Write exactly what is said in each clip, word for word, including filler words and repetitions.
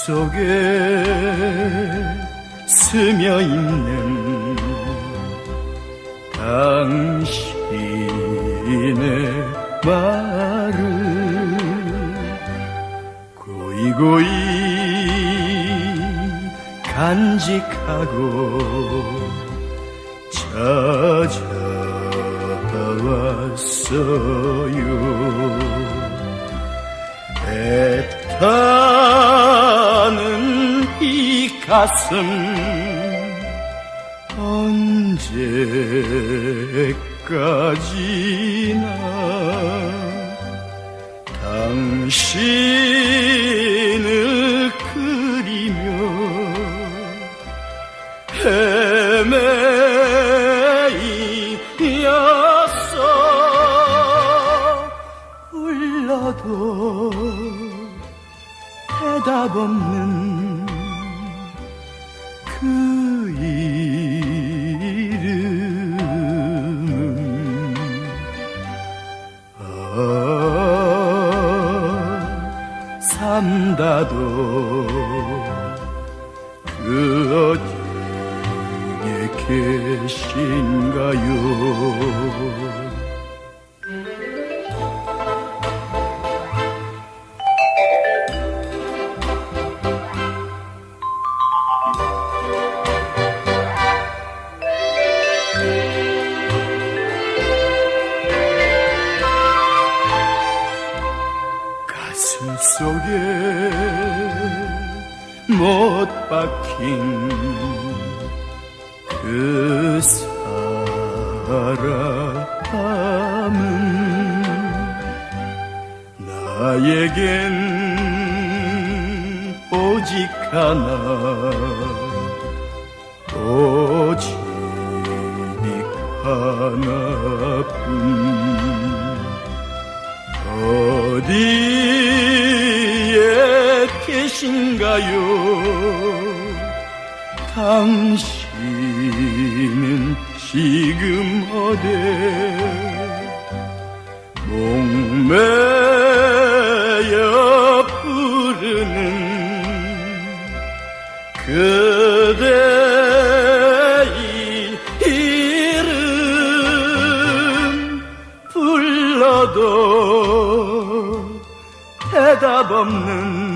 속에 스며 있는 당신의 말을 고이고이 간직하고 찾아왔어요. 애타는 이 가슴 언제까지나 당신을 그리며 헤매이었어. 불러도 대답 없는 그 이름은 아, 산다도 그 어디에 계신가요? 가슴 속에 못 박힌 그 사람은 나에겐 오직 하나, 오직 하나뿐. 어디에 계신가요? 당신은 지금 어디 목매여 부르는 그대의 이름 불러도 대답 없는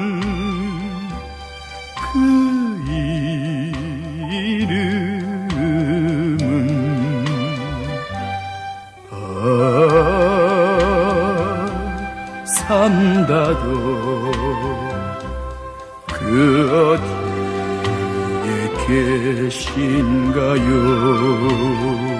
그 이름은 아, 산다도 그 어디에 계신가요?